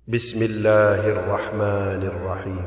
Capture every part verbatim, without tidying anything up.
بسم الله الرحمن الرحيم.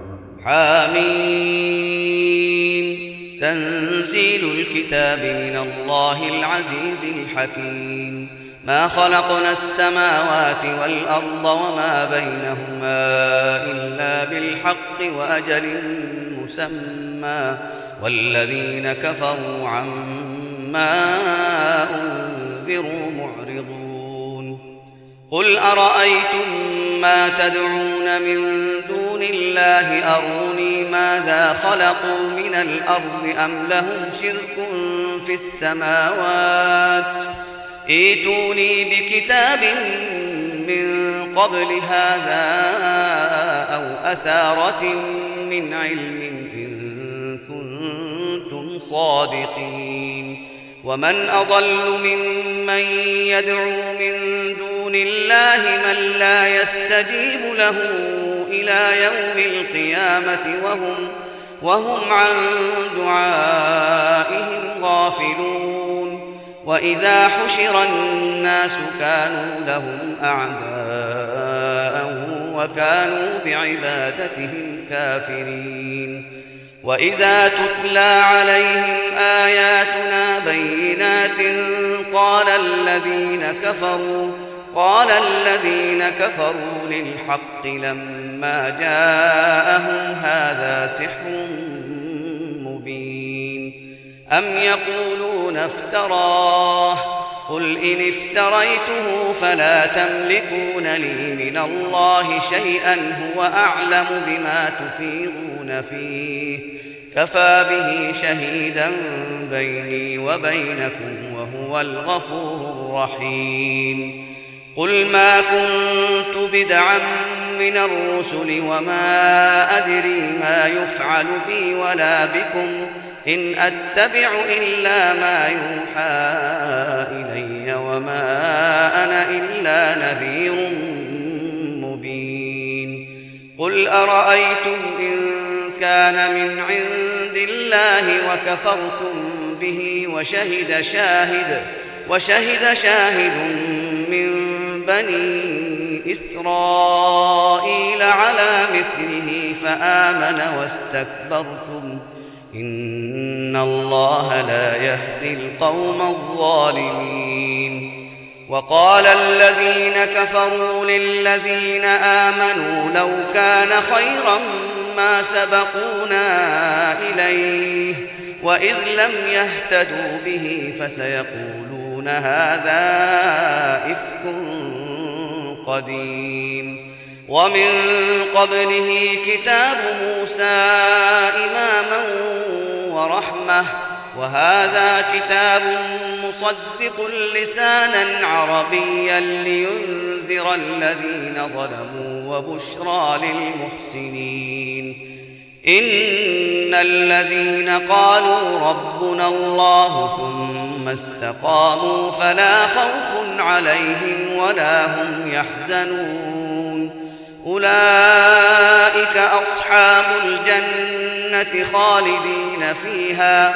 حميم. تنزيل الكتاب من الله العزيز الحكيم. ما خلقنا السماوات والأرض وما بينهما إلا بالحق وأجل مسمى والذين كفروا عما أنذروا معرضون. قل أرأيتم ما تدعون من دون الله أروني ماذا خلقوا من الأرض أم لهم شرك في السماوات ائتوني بكتاب من قبل هذا أو أثارة من علم إن كنتم صادقين. ومن أضل ممن يدعو من دون الله من لا يستجيب له إلى يوم القيامة وهم, وهم عن دعائهم غافلون. وإذا حشر الناس كانوا لهم أعداء وكانوا بعبادتهم كافرين. وإذا تتلى عليهم آياتنا بينات قال الذين كفروا قال الذين كفروا للحق لما جاءهم هذا سحر مبين. أم يقولون افتراه قل إن افتريته فلا تملكون لي من الله شيئا هو أعلم بما تفيضون فيه كفى به شهيدا بيني وبينكم وهو الغفور الرحيم. قل ما كنت بدعا من الرسل وما أدري ما يفعل بي ولا بكم إن أتبع إلا ما يوحى إلي وما أنا إلا نذير مبين. قل أرأيتم إن كان من عند الله وكفرتم به وشهد شاهد وشهد شاهد من بني إسرائيل على مثله فآمن واستكبرتم إن الله لا يهدي القوم الظالمين. وقال الذين كفروا للذين آمنوا لو كان خيرا ما سبقونا إليه وإذ لم يهتدوا به فسيقولون هذا إفك قديم. ومن قبله كتاب موسى إماما ورحمة وهذا كتاب مصدق لسانا عربيا لينذر الذين ظلموا وبشرى للمحسنين. إن الذين قالوا ربنا الله ثم استقاموا فلا خوف عليهم ولا هم يحزنون. أولئك أصحاب الجنة خالدين فيها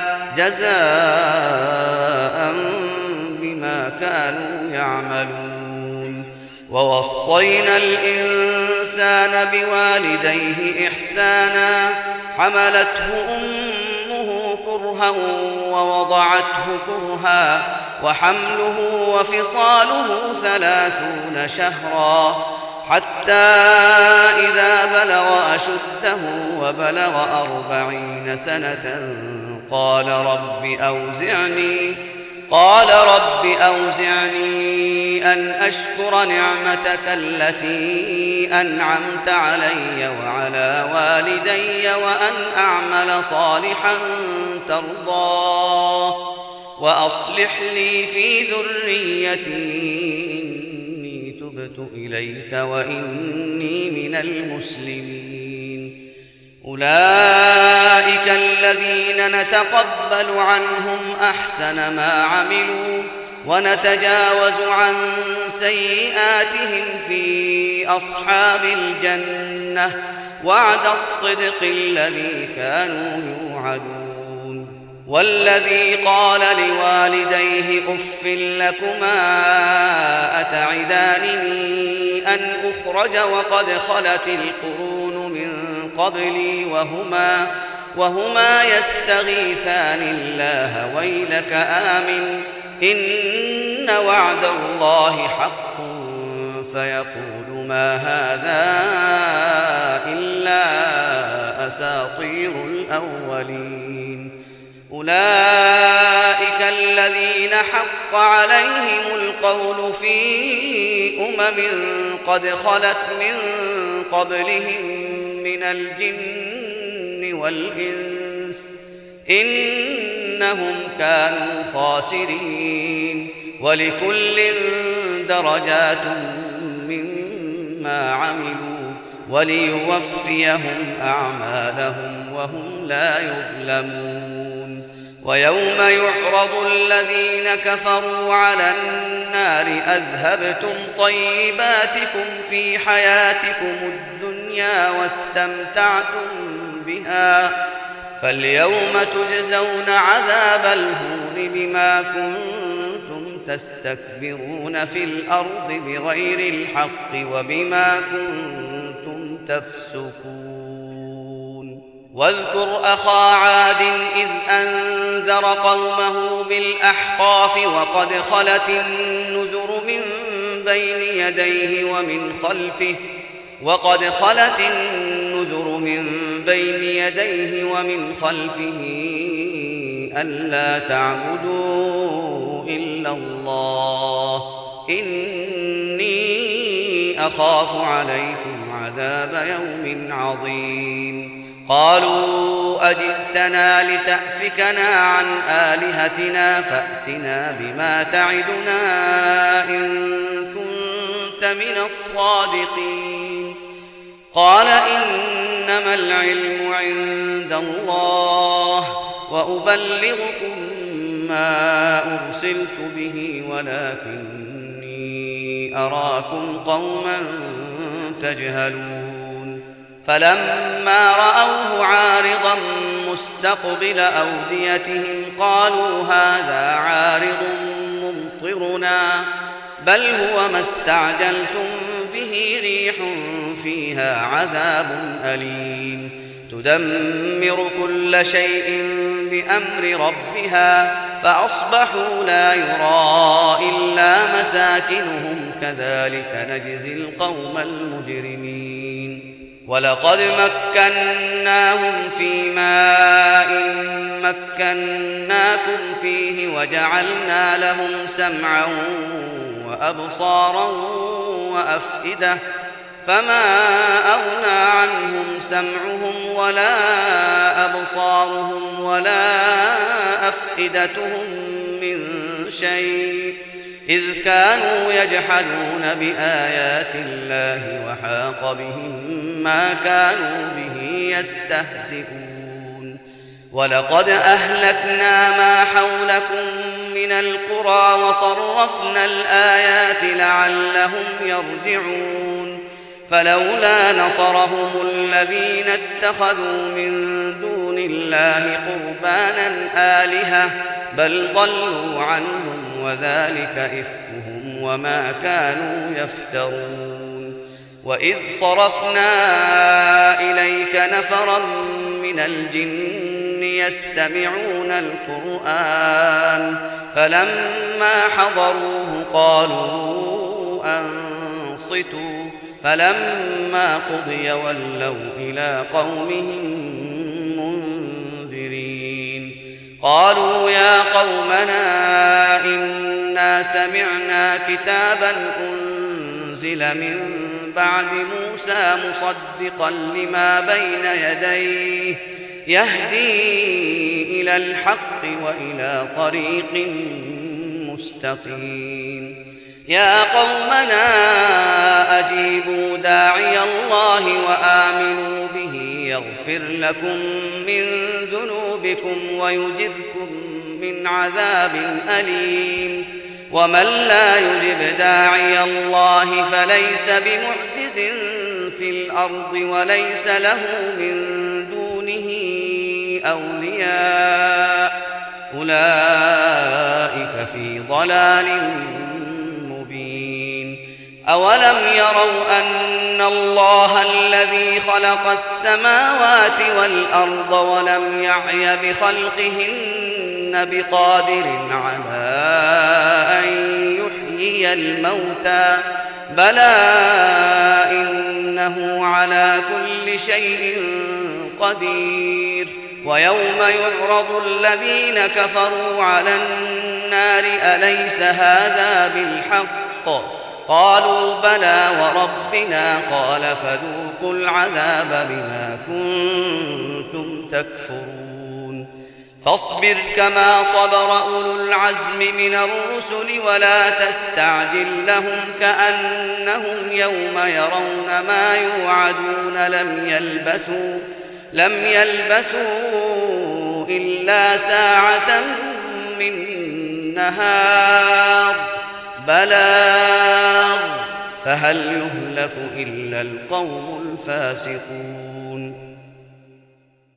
جزاء بما كانوا يعملون. ووصينا الإنسان بوالديه إحسانا حملته أمه كرها ووضعته كرها وحمله وفصاله ثلاثون شهرا حتى إذا بلغ أشده وبلغ أربعين سنة قال رب أوزعني قال رب أوزعني أن أشكر نعمتك التي أنعمت علي وعلى والدي وأن أعمل صالحا ترضاه وأصلح لي في ذريتي إني تبت إليك وإني من المسلمين. أولئك الذين نتقبل عنهم أحسن ما عملوا ونتجاوز عن سيئاتهم في أصحاب الجنة وعد الصدق الذي كانوا يوعدون. والذي قال لوالديه أف لكما أتعدانني أن أخرج وقد خلت القرون من قبلي وهما, وهما يستغيثان الله ويلك آمن إن وعد الله حق فيقول ما هذا إلا أساطير الأولين أولئك الذين حق عليهم القول في أمم قد خلت من قبلهم من الجن والإنس إنهم كانوا خاسرين ولكل درجات مما عملوا وليوفيهم أعمالهم وهم لا يظلمون ويوم يعرض الذين كفروا على النار أذهبتم طيباتكم في حياتكم الدنيا واستمتعتم بها فاليوم تجزون عذاب الهون بما كنتم تستكبرون في الأرض بغير الحق وبما كنتم تفسقون واذكر أخا عاد إذ أنذر قومه بالأحقاف وقد خلت النذر من بين يديه ومن خلفه وقد خلت النذر من بين يديه ومن خلفه ألا تعبدوا إلا الله إني أخاف عليكم عذاب يوم عظيم قالوا أجئتنا لتأفكنا عن آلهتنا فأتنا بما تعدنا إن كنت من الصادقين قال إنما العلم عند الله وأبلغكم ما أرسلت به ولكني أراكم قوما تجهلون فلما رأوه عارضا مستقبل أوديتهم قالوا هذا عارض ممطرنا بل هو ما استعجلتم به ريح فيها عذاب أليم تدمر كل شيء بأمر ربها فأصبحوا لا يرى إلا مساكنهم كذلك نجزي القوم المجرمين ولقد مكناهم في ماء مكناكم فيه وجعلنا لهم سمعا وأبصارا وأفئدة فما أغنى عنهم سمعهم ولا أبصارهم ولا أفئدتهم من شيء إذ كانوا يجحدون بآيات الله وحاق بهم ما كانوا به يستهزئون ولقد أهلكنا ما حولكم من القرى وصرفنا الآيات لعلهم يرجعون فلولا نصرهم الذين اتخذوا من دون الله قربانا آلهة بل ضلوا عنهم وذلك إفكهم وما كانوا يفترون وإذ صرفنا إليك نفرا من الجن يستمعون القرآن فلما حضروه قالوا أنصتوا فلما قضي ولوا إلى قومهم منذرين قالوا يا قومنا إنا سمعنا كتابا أنزل من بعد موسى مصدقا لما بين يديه يهدي إلى الحق وإلى طريق مستقيم يا قومنا أجيبوا داعي الله وآمنوا به يغفر لكم من ذنوبكم ويجركم من عذاب أليم ومن لا يجب داعي الله فليس بمعجز في الأرض وليس له من دونه أولياء أولئك في ضلال مبين. أولم يروا أن الله الذي خلق السماوات والأرض ولم يعي بخلقهن بقادر على أن يحيي الموتى بلى إنه على كل شيء قدير. ويوم يعرض الذين كفروا على النار أليس هذا بالحق قالوا بلى وربنا قال فذوقوا العذاب بما كنتم تكفرون. فاصبر كما صبر أولو العزم من الرسل ولا تستعجل لهم كأنهم يوم يرون ما يوعدون لم يلبثوا لم يلبثوا إلا ساعة من نهار بلاغ فهل يهلك إلا القوم الفاسقون.